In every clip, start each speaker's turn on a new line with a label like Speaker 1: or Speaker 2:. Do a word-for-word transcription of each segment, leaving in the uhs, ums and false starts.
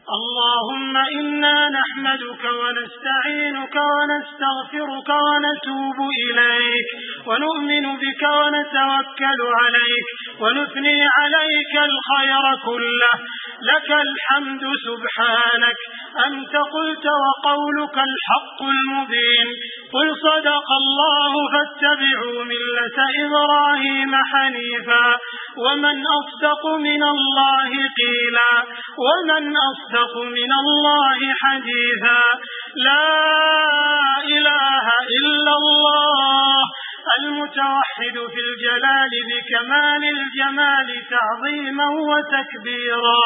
Speaker 1: اللهم إنا نحمدك ونستعينك ونستغفرك ونتوب إليك ونؤمن بك ونتوكل عليك ونثني عليك الخير كله. لك الحمد سبحانك، أنت قلت وقولك الحق المبين. قل صدق الله فاتبعوا ملة إبراهيم حنيفا ومن أصدق من الله قيلا ومن أصدق من الله حديثا. لا إله إلا الله المتوحد في الجلال بكمال الجمال تعظيما وتكبيرا،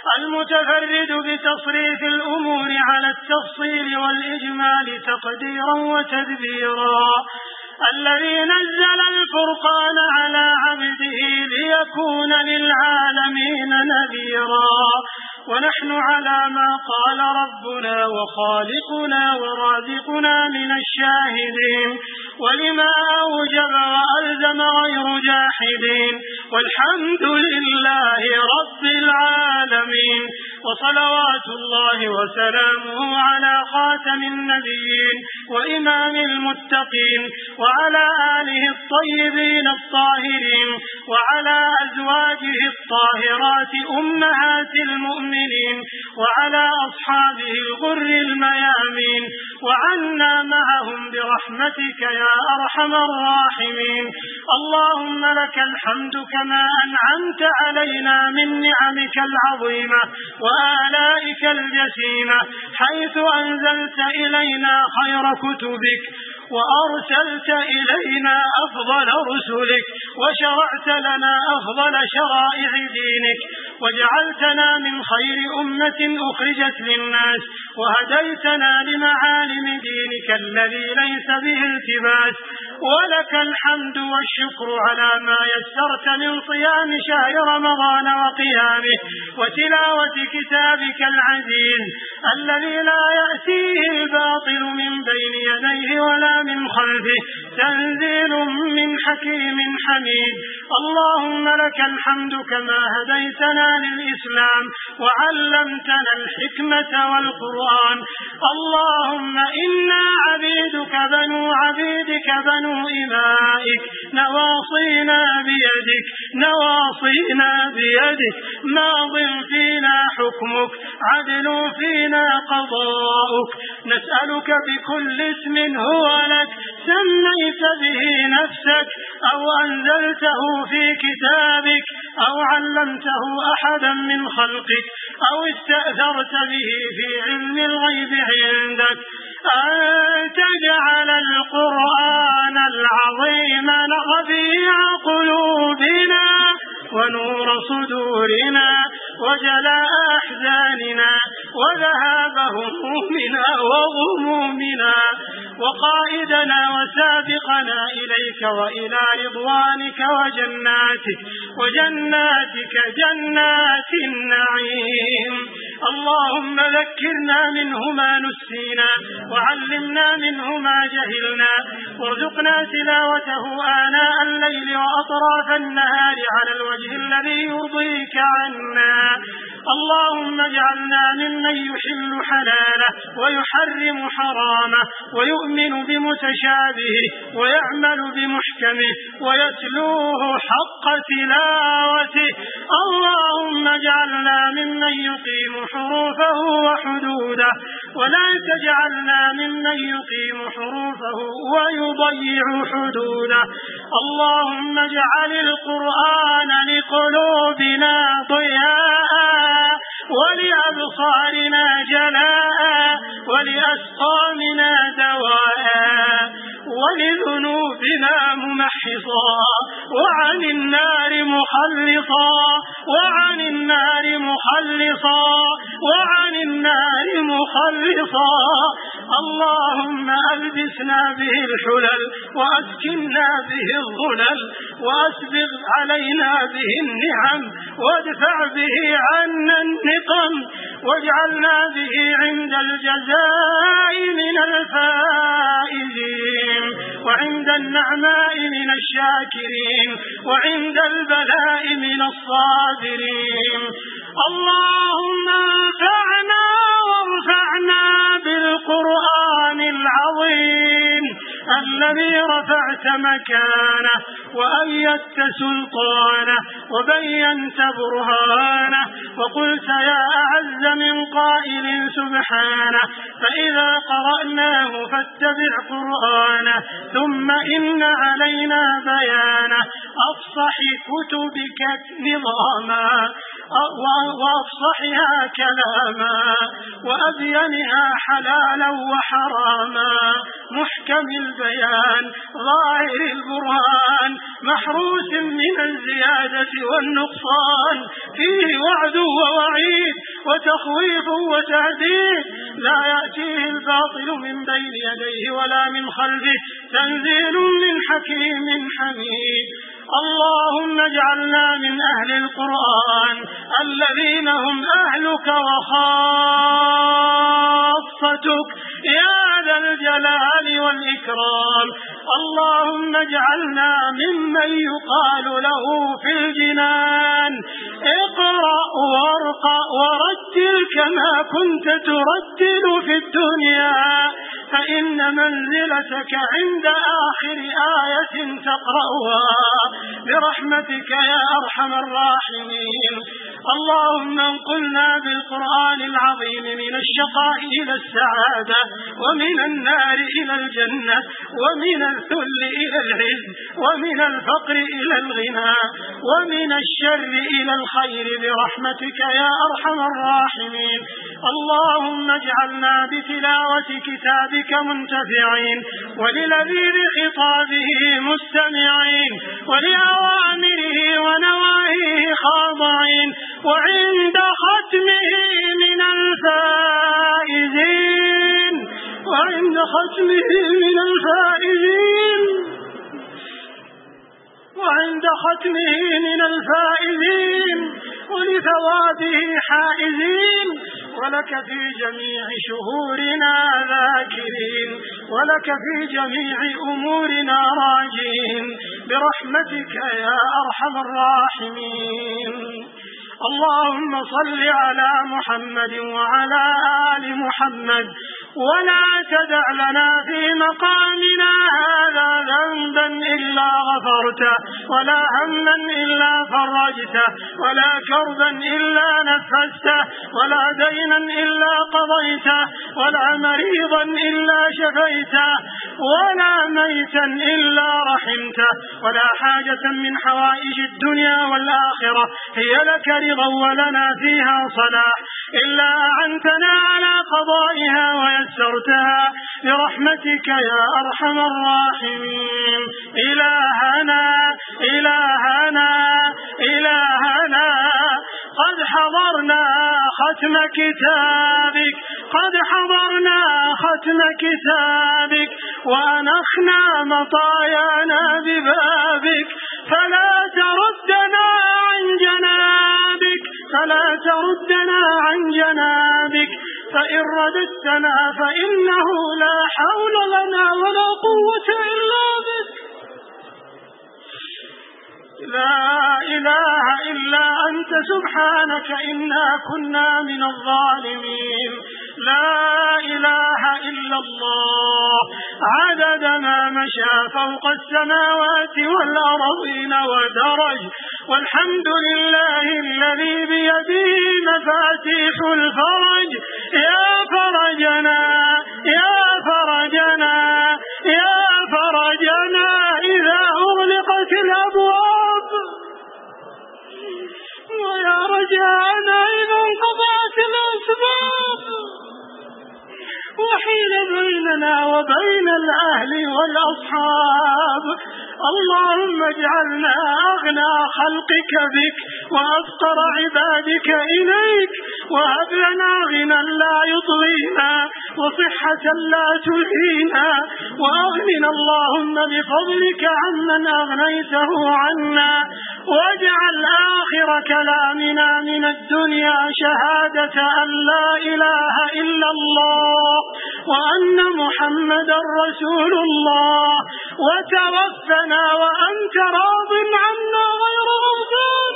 Speaker 1: المتفرد بتصريف الأمور على التفصيل والإجمال تقديرا وتدبيرا، الذي نزل الفرقان على عبده ليكون للعالمين نذيرا. ونحن على ما قال ربنا وخالقنا ورازقنا من الشاهدين، ولما أوجب وألزم غير جاحدين، والحمد لله رب العالمين. وصلوات الله وسلامه على خاتم النبيين وإمام المتقين وعلى آله الطيبين الطاهرين وعلى أزواجه الطاهرات أمهات المؤمنين وعلى أصحابه الغر الميامين، وعنا معهم برحمتك يا أرحم الراحمين. اللهم لك الحمد كما أنعمت علينا من نعمك العظيمة وآلائك الجسيمة، حيث أنزلت إلينا خير كتبك وأرسلت إلينا أفضل رسلك وشرعت لنا أفضل شرائع دينك وجعلتنا من خير أمة أخرجت للناس وهديتنا لمعالم دينك الذي ليس به التباس. ولك الحمد والشكر على ما يسرت من صيام شهر رمضان وقيامه وتلاوة كتابك العزيز الذي لا يأتيه الباطل من بين يديه ولا من خلفه، تنزيل من حكيم حميد. اللهم لك الحمد كما هديتنا للإسلام وعلمتنا الحكمة والقرآن. اللهم إنا عبيدك بنو عبيدك بنو إمائك، نواصينا بيدك نواصينا بيدك ماض فينا حكمك عدل فينا قضاؤك. نسألك بكل اسم هو لك سميت به نفسك أو أنزلته في كتابك أو علمته أحدا من خلقك أو استأثرت به في علم الغيب عندك، أن تجعل القرآن العظيم ربيع قلوبنا ونور صدورنا وجلاء أحزاننا وذهاب همومنا وغمومنا وقائدنا وسابقنا إليك وإلى رضوانك وجناتك وجناتك جنات النعيم. اللهم ذكرنا منه ما نسينا وعلمنا منه ما جهلنا وارزقنا تلاوته آناء الليل وأطراف النهار على الوجه الذي يرضيك عنا. اللهم اجعلنا ممن يحل حلاله ويحرم حرامه ويؤمن بمتشابهه ويعمل بمحكمه ويتلوه حق تلاوته. اللهم اجعلنا ممن يقيم حروفه وحدوده ولا تجعلنا ممن يقيم حروفه ويضيع حدوده. اللهم اجعل القرآن لقلوبنا ضياء ولأبصارنا جلاء ولأسقامنا دواء ولذنوبنا ممحصا وعن النار مخلصا وعن النار مخلصا وعن النار مخلصا. اللهم ألبسنا به الحلل وأسكننا به الظلل وأسبغ علينا به النعم وادفع به عنا النقم واجعلنا به عند الجزاء من الفائزين وعند النعماء من الشاكرين وعند البلاء من الصابرين. اللهم انفعنا الذي رفعت مكانه وأيدت سلطانه وبينت برهانه وقلت يا أعز من قائل سبحانه فإذا قرأناه فاتبع قرآنه ثم إن علينا بيانه أفصح كتبك نظاما وأفصحها كلاما وأبينها حلالا وحراما محكم البيان ظاهر البرهان محروس من الزيادة والنقصان فيه وعد ووعيد وتخويف وتهديد لا يأتيه الباطل من بين يديه ولا من خلفه تنزيل من حكيم حميد. اللهم اجعلنا من أهل القرآن الذين هم أهلك وخاصتك يا ذا الجلال والإكرام. اللهم اجعلنا ممن يقال له في الجنان اقرأ وارقى ورتل كما كنت ترتل في الدنيا فإن منزلتك عند آخر آية تقرأها برحمتك يا أرحم الراحمين. اللهم انقلنا بالقرآن العظيم من الشقاء إلى السعادة ومن النار إلى الجنة ومن الذل إلى العز ومن الفقر إلى الغنى ومن الشر إلى الخير برحمتك يا أرحم الراحمين. اللهم اجعلنا بتلاوة كتابك منتفعين وللذيذ خطابه مستمعين ولأوامره ونواهيه خاضعين وعند ختمه من الفائزين وعند ختمه من الفائزين وعند ختمه من الفائزين ولثوابه حائزين ولك في جميع شهورنا ذاكرين ولك في جميع أمورنا راجين برحمتك يا أرحم الراحمين. اللهم صل على محمد وعلى آل محمد ولا تدع لنا في مقامنا هذا ذنبا إلا غفرته ولا هما إلا فرجته ولا كربا إلا نفسته ولا دينا إلا قضيته ولا مريضا إلا شفيته ولا ميتا إلا رحمته ولا حاجة من حوائج الدنيا والآخرة هي لك رضا ولنا فيها صلاح إلا أعنتنا على قضائها ويسرتها برحمتك يا أرحم الراحمين. إلهنا إلهنا إلهنا قد حضرنا ختم كتابك قد حضرنا ختم كتابك وأنخنا مطايانا ببابك فلا تردنا عن جنابك فلا تردنا عن جنابك فإن رددتنا فإنه لا حول لنا ولا قوة إلا بك. لا إله إلا أنت سبحانك إنا كنا من الظالمين. لا إله إلا الله عدد ما مشى فوق السماوات والأرضين ودرج والحمد لله الذي بيده مفاتيح الفرج. يا فرجنا يا فرجنا يا فرجنا إذا أغلقت الأبواب ويا رجاءنا إذا انقطعت الأسباب وحيل بيننا وبين الأهل والأصحاب. اللهم اجعلنا أغنى خلقك بك وأفقر عبادك إليك وهب لنا غنى لا يطغينا وصحة لا تلهينا وأغننا اللهم بفضلك عمن أغنيته عنا واجعل آخر كلامنا من الدنيا شهادة أن لا إله إلا الله وأن محمدا رسول الله وتوفنا وأنت راض عنا غير غضبان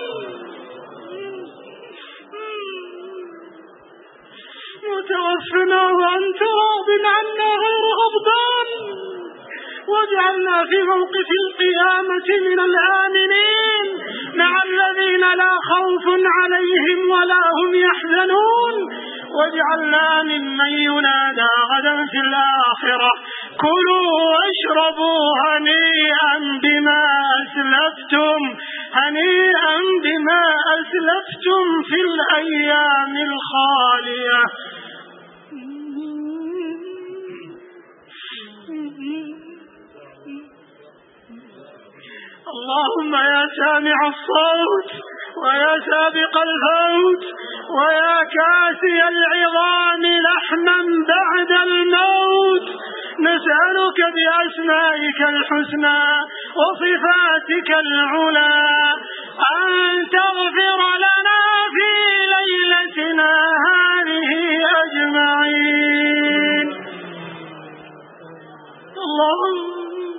Speaker 1: وتوفنا وأنت راض عنا غير غضبان واجعلنا في موقف القيامة من الآمنين مع الذين لا خوف عليهم ولا هم يحزنون. واجعلنا ممن ينادى غدا في الآخرة كلوا واشربوا هنيئا بما أسلفتم هنيئا بما أسلفتم في الأيام الخالية. اللهم يا سامع الصوت ويا سابق الفوت ويا كاسي العظام لحما بعد الموت، نسألك بأسمائك الحسنى وصفاتك العلى أن تغفر لنا في ليلتنا هذه أجمعين. اللهم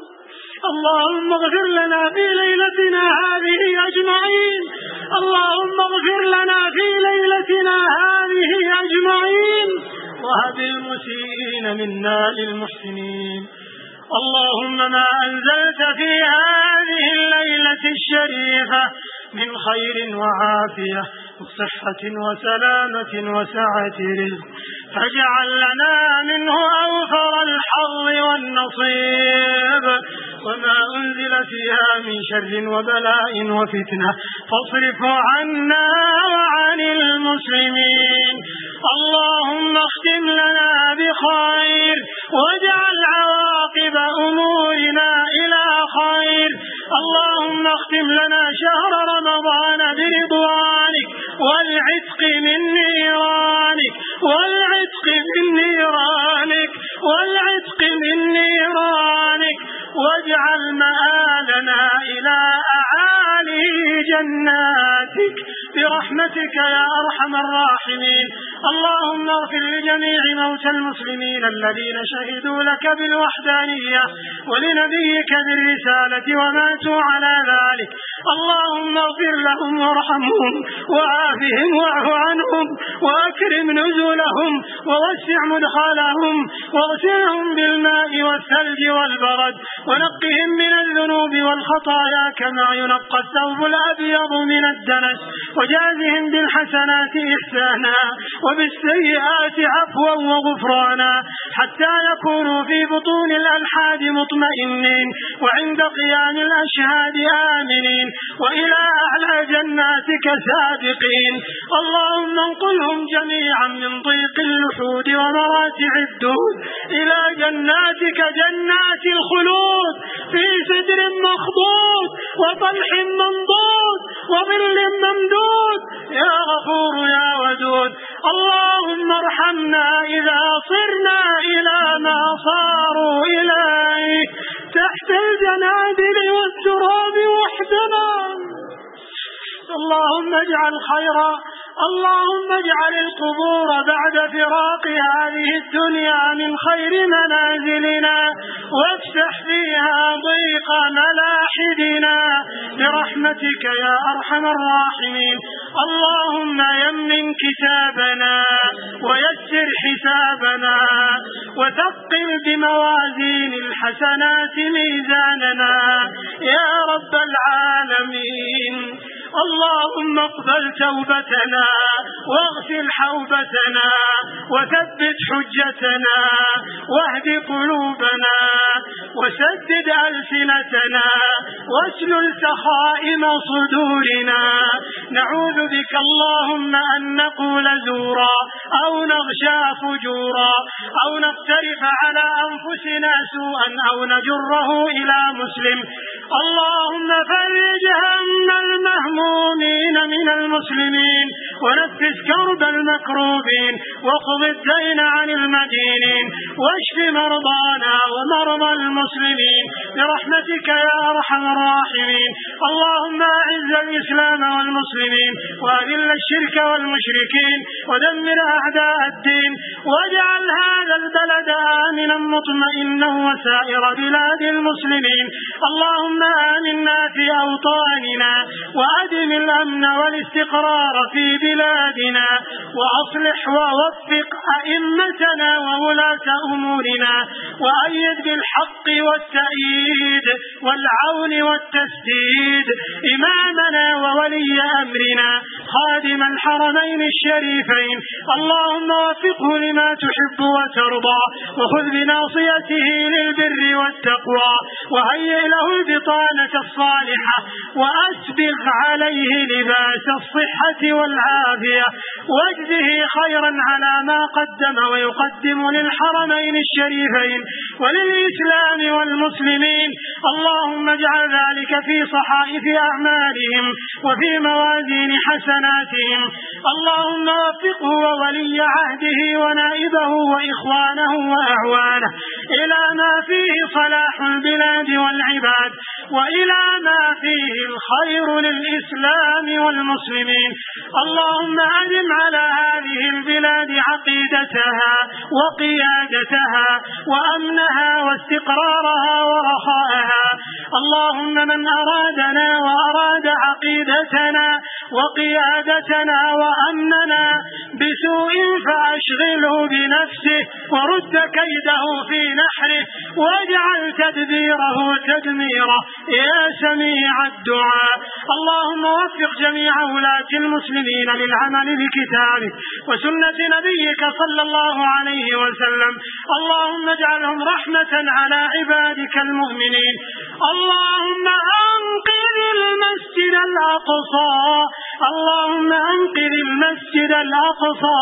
Speaker 1: اللهم اغفر لنا في ليلتنا هذه أجمعين. اللهم اغفر لنا في ليلتنا هذه أجمعين وهب المسيئين منا للمحسنين. اللهم ما أنزلت في هذه الليلة الشريفة من خير وعافية وصحة وسلامة وسعة رزق فاجعل لنا منه أوفر الحظ والنصيب، وما أنزل فيها من شر وبلاء وفتنة فاصرفه عنا وعن المسلمين. اللهم اختم لنا بخير واجعل عواقب أمورنا إلى خير. اللهم اختم لنا شهر رمضان برضوانك والعتق من نيرانك والعتق من نيرانك والعتق من نيرانك واجعل مآلنا إلى أعالي جناتك برحمتك يا أرحم الراحمين. اللهم اغفر لجميع موتى المسلمين الذين شهدوا لك بالوحدانية ولنبيك بالرسالة وماتوا على ذلك. اللهم اغفر لهم وارحمهم وعافهم واعف عنهم وأكرم نزلهم ووسع مدخلهم واغسلهم بالماء والثلج والبرد ونقهم من الذنوب والخطايا كما ينقى الثوب الأبيض من الدنس وجازهم بالحسنات إحسانا وبالسيئات عفوا وغفرانا حتى يكونوا في بطون الألحاد مطمئنين وعند قيام الأشهاد آمنين وإلى أعلى جناتك سابقين. اللهم انقلهم جميعا من ضيق اللحود ومراتع الدود إلى جناتك جنات الخلود في سدر مخضود وطلح منضود وظل ممدود يا غفور يا ودود. اللهم ارحمنا إذا صرنا إلى ما صاروا إليه تحت الجنادل والتراب وحدنا. اللهم اجعل خيرا اللهم اجعل القبور بعد فراق هذه الدنيا من خير منازلنا وافتح فيها ضيق ملاحدنا برحمتك يا أرحم الراحمين. اللهم يمن كتابنا ويسر حسابنا وثقل بموازين الحسنات ميزاننا يا رب العالمين. اللهم اقبل توبتنا واغسل حوبتنا وثبت حجتنا واهد قلوبنا وسدد ألسنتنا واسلل سخائم صدورنا. نعوذ بك اللهم أن نقول زورا أو نغشى فجورا أو نقترف على أنفسنا سوءا أو نجره إلى مسلم. اللهم فرج هم المهمومين من المسلمين ونفس كرب المكروبين واقض الدين عن المدينين واشف مرضانا ومرضى المسلمين برحمتك يا أرحم الراحمين. اللهم أعز الإسلام والمسلمين وأذل الشرك والمشركين ودمر أعداء الدين واجعل هذا البلد آمنا مطمئنا وسائر بلاد المسلمين. اللهم آمنا في أوطاننا وأدم الأمن والاستقرار في بلادنا، وأصلح ووفق أئمتنا وولاة أمورنا، وأيد بالحق والتأييد والعون والتسديد إمامنا وولي أمرنا خادم الحرمين الشريفين. اللهم وفقه لما تحب وترضى، وخذ بناصيته للبر والتقوى، وهيئ له البطانة الصالحة، وأسبغ عليه لباس الصحة والعافية، واجزه خيرا على ما قدم ويقدم للحرمين الشريفين وللإسلام والمسلمين. اللهم اجعل ذلك في صحائف أعمالهم وفي موازين حسناتهم. اللهم وفقه وولي عهده ونائبه وإخوانه وأعوانه إلى ما فيه صلاح البلاد والعباد، وإلى ما فيه الخير للإسلام والمسلمين. اللهم أدم على هذه البلاد عقيدتها وقيادتها وأمنها واستقرارها ورخاءها. اللهم من أرادنا وأراد عقيدتنا وقيادتنا وأمننا بسوء فأشغله بنفسه ورد كيده في نحره، واجعل تدبيره تدميره يا سميع الدعاء. اللهم وفق جميع ولاة المسلمين للعمل بكتابك وسنة نبيك صلى الله عليه وسلم. اللهم اجعلهم رحمة على عبادك المؤمنين. اللهم أنقذ المسجد الأقصى، اللهم أنقذ المسجد الأقصى،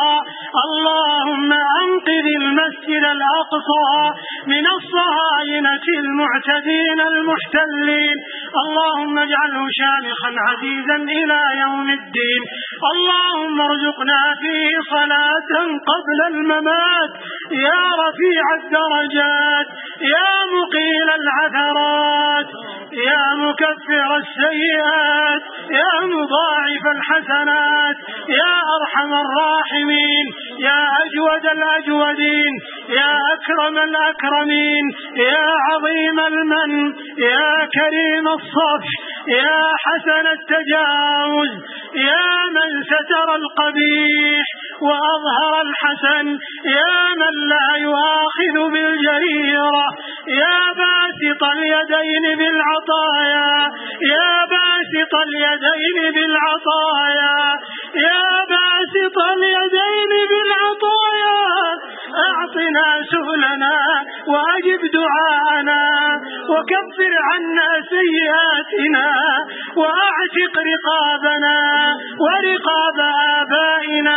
Speaker 1: اللهم أنقذ المسجد الأقصى من الصهاينة المعتدين المحتلين. اللهم اجعله شامخا عزيزا إلى يوم الدين. اللهم ارزقنا فيه صلاة قبل الممات يا رفيع الدرجات، يا مقيل العثرات، يا مكفر السيئات، يا مضاعف الحسنات، يا أرحم الراحمين، يا أجود الأجودين، يا أكرم الأكرمين، يا عظيم المن، يا كريم الصفح، يا حسن التجاوز، يا من ستر القبيح وأظهر الحسن، يا من لا يؤاخذ بالجريرة، يا باسط اليدين بالعطايا، يا باسط اليدين بالعطايا، يا باسط اليدين بالعطايا، أعطنا سؤلنا وأجب دعاءنا، وكفر عنا سيئاتنا، وأعتق رقابنا ورقاب آبائنا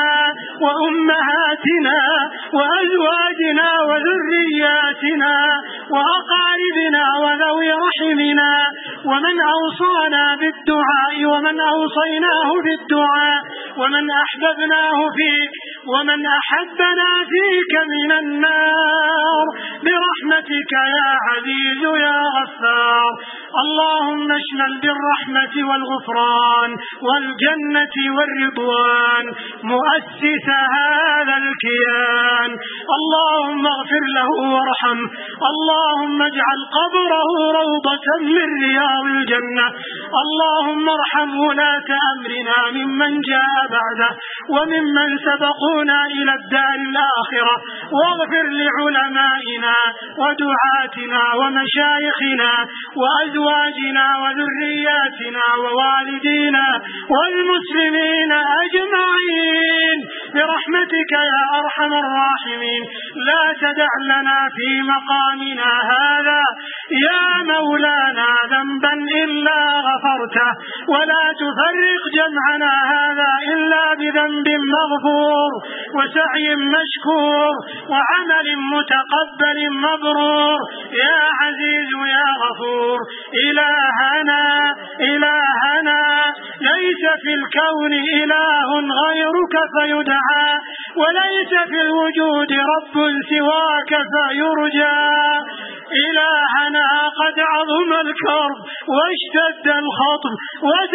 Speaker 1: وأمهاتنا وأزواجنا وذرياتنا وأقاربنا وذوي رحمنا، ومن أوصانا بالدعاء ومن أوصيناه بالدعاء، ومن أحببناه فيك ومن أحبنا فيك من النار برحمتك يا عزيز يا غفار. اللهم اشمل بالرحمة والغفران والجنة والرضوان مؤسس هذا الكيان. اللهم اغفر له وارحم، اللهم اجعل قبره روضة من رياض الجنة. اللهم ارحم ولاة أمرنا ممن جاء بعده وممن سبقونا إلى الدار الآخرة، واغفر لعلمائنا ودعاتنا ومشايخنا وأزواجنا وذرياتنا ووالدينا والمسلمين أجمعين برحمتك يا أرحم الراحمين. لا تدع لنا في مقامنا هذا يا مولانا ذنبا إلا غفرته، ولا تفرق جمعنا هذا إلا بذنب مغفور وسعي مشكور وعمل متقبل مبرور يا عزيز يا غفور. إلهنا إلهنا ليس في الكون إله غيرك فيدعى، وليس في الوجود رب سواك فيرجى. إلهنا قد عظم الكرب واشتد الخطب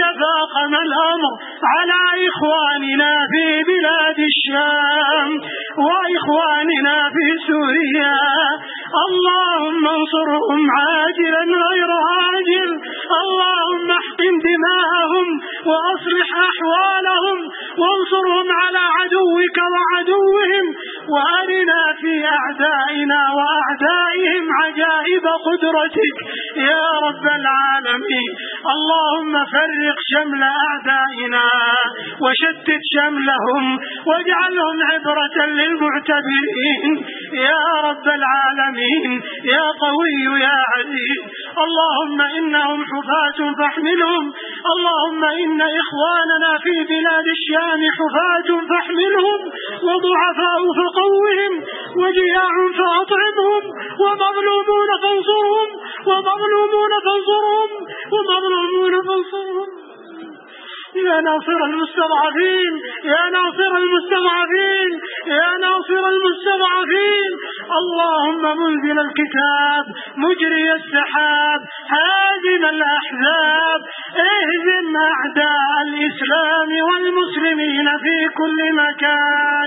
Speaker 1: وتفاقم الأمر على إخواننا في بلاد الشام، وإخواننا في سوريا، اللهم انصرهم عاجلا غير عاجل، اللهم احقن دماءهم وأصلح أحوالهم وانصرهم على عدوك وعدوهم، وأرنا في أعدائنا وأعدائهم عجائب قدرتك يا رب العالمين. اللهم فرق شمل أعدائنا وشتت شملهم واجعلهم عبرة للمعتبرين يا رب العالمين يا قوي يا عزيز. اللهم إنهم حفاة فاحملهم، اللهم إن إخواننا في بلاد الشام حفاة فاحملهم، وضعفاء فقوهم، وجياع فأطعمهم، ومظلومون فانصرهم، ومظلومون فانصرهم، ومظلومون فانصرهم يا ناصر المستضعفين، يا ناصر المستضعفين، يا ناصر المستضعفين. اللهم منزل الكتاب، مجري السحاب، هازم الأحزاب، اهزم أعداء الإسلام والمسلمين في كل مكان،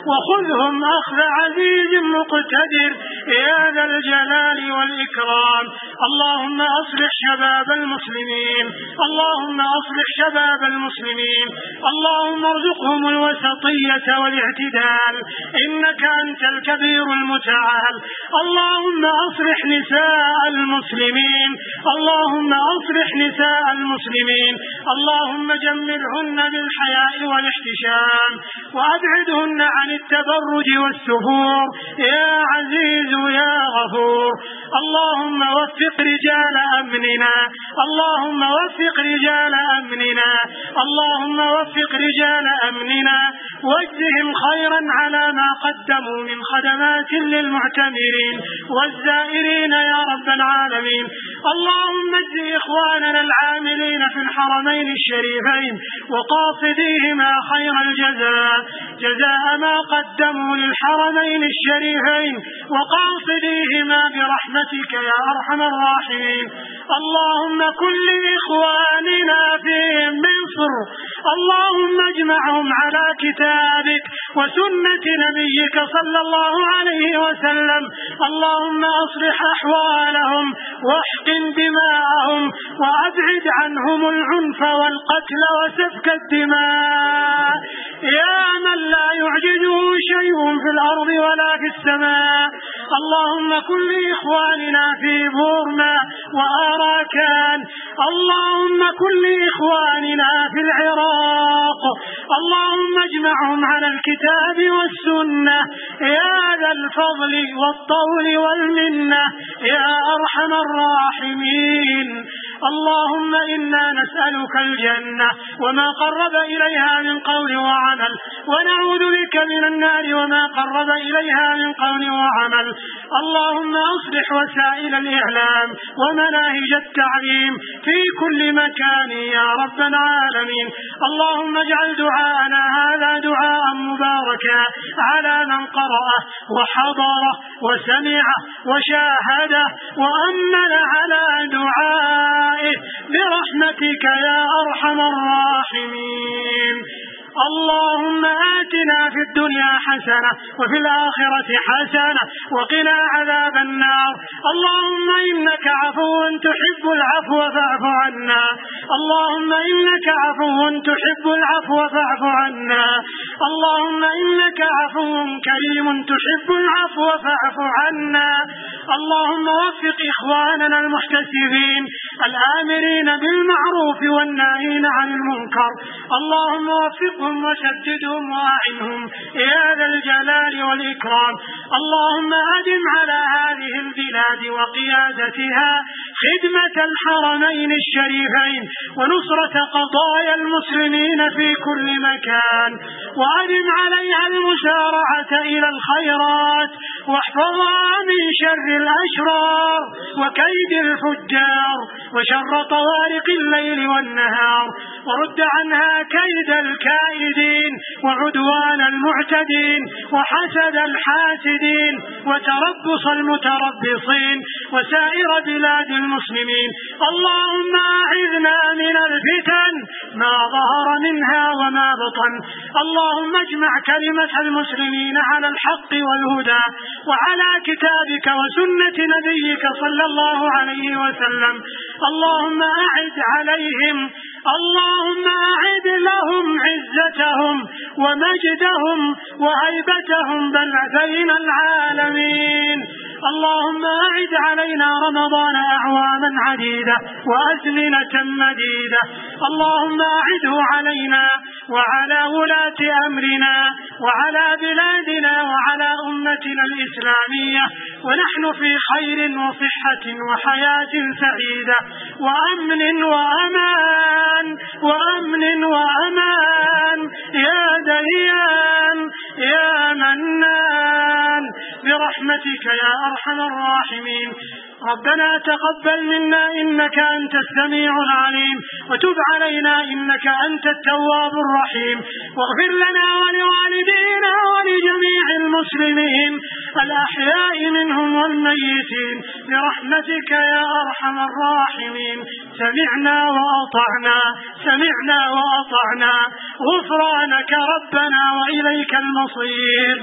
Speaker 1: وخذهم أخذ عزيز مقتدر يا ذا الجلال والإكرام. اللهم أصلح شباب المسلمين، اللهم أصلح شباب المسلمين، اللهم ارزقهم الوسطية والاعتدال إنك أنت الكبير المتعال. اللهم أصلح نساء المسلمين، اللهم أصلح نساء المسلمين، اللهم جملهن بالحياء والاحتشام وأبعدهن عن التبرج والسفور يا عزيز يا غفور. اللهم وفق رجال أمننا، اللهم وفق رجال أمننا، اللهم وفق رجال أمننا واجزهم خيرا على ما قدموا من خدمات للمعتمرين والزائرين يا رب العالمين. اللهم اجز إخواننا العاملين في الحرمين الشريفين وقاصديهما خير الجزاء، جزاء ما قدموا للحرمين الشريفين وقاصديهما برحمتك يا أرحم الراحمين. اللهم كن لإخواننا في مصر، اللهم اجمعهم على كتابك وسنة نبيك صلى الله عليه وسلم. اللهم أصلح أحوالهم واحقن دماءهم وأبعد عنهم العنف والقتل وسفك الدماء يا من لا يعجزه شيء في الأرض ولا في السماء. اللهم كن لإخواننا في بورما وآراكان، اللهم كن لإخواننا في العراق، اللهم اجمعهم على الكتاب والسنة يا ذا الفضل والطول والمنة يا أرحم الراحمين. اللهم إنا نسألك الجنة وما قرب إليها من قول وعمل، ونعوذ بك من النار وما قرب إليها من قول وعمل. اللهم أصلح وسائل الإعلام ومناهج التعليم في كل مكان يا رب العالمين. اللهم اجعل دعاءنا هذا دعاء مباركا على من قرأه وحضره وسمعه وشاهده وأمن على دعائه برحمتك يا أرحم الراحمين. اللهم آتنا في الدنيا حسنة وفي الآخرة حسنة وقنا عذاب النار. اللهم إنك عفو تحب العفو فاعف عنا، اللهم إنك عفو تحب العفو فاعف عنا، اللهم إنك عفو كريم تحب العفو فاعف عنا. اللهم وفق إخواننا المحتسبين الآمرين بالمعروف والناهين عن المنكر، اللهم وفقهم وسددهم وأعنهم يا ذا الجلال والإكرام. اللهم أدم على هذه البلاد وقيادتها خدمة الحرمين الشريفين ونصرة قضايا المسلمين في كل مكان، وأدم عليها المسارعة إلى الخيرات، واحفظها من شر الأشرار وكيد الفجار وشر طوارق الليل والنهار، ورد عنها كيد الكائدين وعدوان المعتدين وحسد الحاسدين وتربص المتربصين وسائر بلاد المسلمين. اللهم أعذنا من الفتن ما ظهر منها وما بطن. اللهم اجمع كلمة المسلمين على الحق والهدى وعلى كتابك وسنة نبيك صلى الله عليه وسلم. اللهم أعد عليهم اللهم أعد لهم عزتهم ومجدهم وهيبتهم بين العالمين. اللهم أعد علينا رمضان أعواما عديدة وأزمنة مديدة. اللهم أعده علينا وعلى ولاة أمرنا وعلى بلادنا وعلى أمتنا الإسلامية ونحن في خير وصحة وحياة سعيدة وأمن وأمان وأمن وأمان يا ديان يا منان برحمتك يا أرحم الراحمين. ربنا تقبل منا إنك أنت السميع العليم وتب علينا إنك أنت التواب الرحيم واغفر لنا ولوالدينا ولجميع المسلمين الأحياء منهم والميتين برحمتك يا أرحم الراحمين. سمعنا وأطعنا سمعنا وأطعنا غفرانك ربنا وإليك المصير.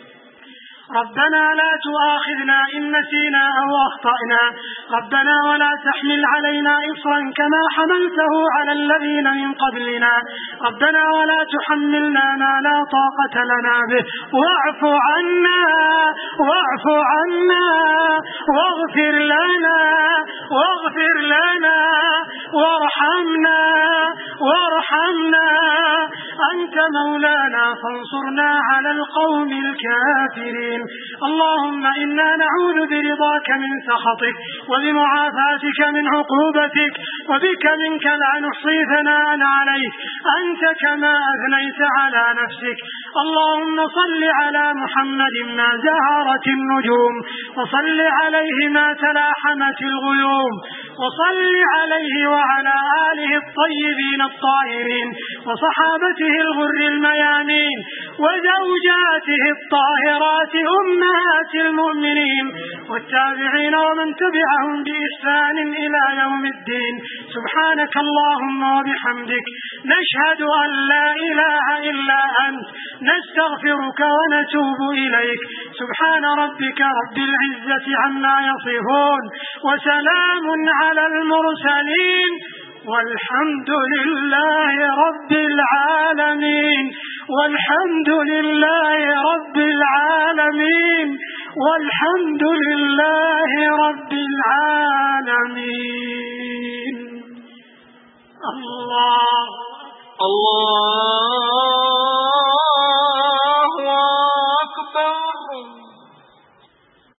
Speaker 1: ربنا لا تؤاخذنا إن نسينا أو أخطأنا. ربنا ولا تحمل علينا إصرا كما حملته على الذين من قبلنا. ربنا ولا تحملنا ما لا طاقة لنا به واعف عنا واعف عنا واغفر لنا واغفر لنا وارحمنا وارحمنا أنت مولانا فانصرنا على القوم الكافرين. اللهم إنا نعوذ برضاك من سخطك وبمعافاتك من عقوبتك وبك منك لا نحصي ثناء عليك أنت كما أثنيت على نفسك. اللهم صل على محمد ما زهرت النجوم وصل عليه ما تلاحمت الغيوم وصل عليه وعلى آله الطيبين الطاهرين وصحابته الغر الميامين وزوجاته الطاهرات أمهات المؤمنين والتابعين ومن تبعهم بإحسان إلى يوم الدين. سبحانك اللهم وبحمدك نشهد أن لا إله إلا أنت نستغفرك ونتوب إليك. سبحان ربك رب العزة عما يصفون وسلام على المرسلين والحمد لله رب العالمين والحمد لله رب العالمين والحمد لله رب العالمين. الله الله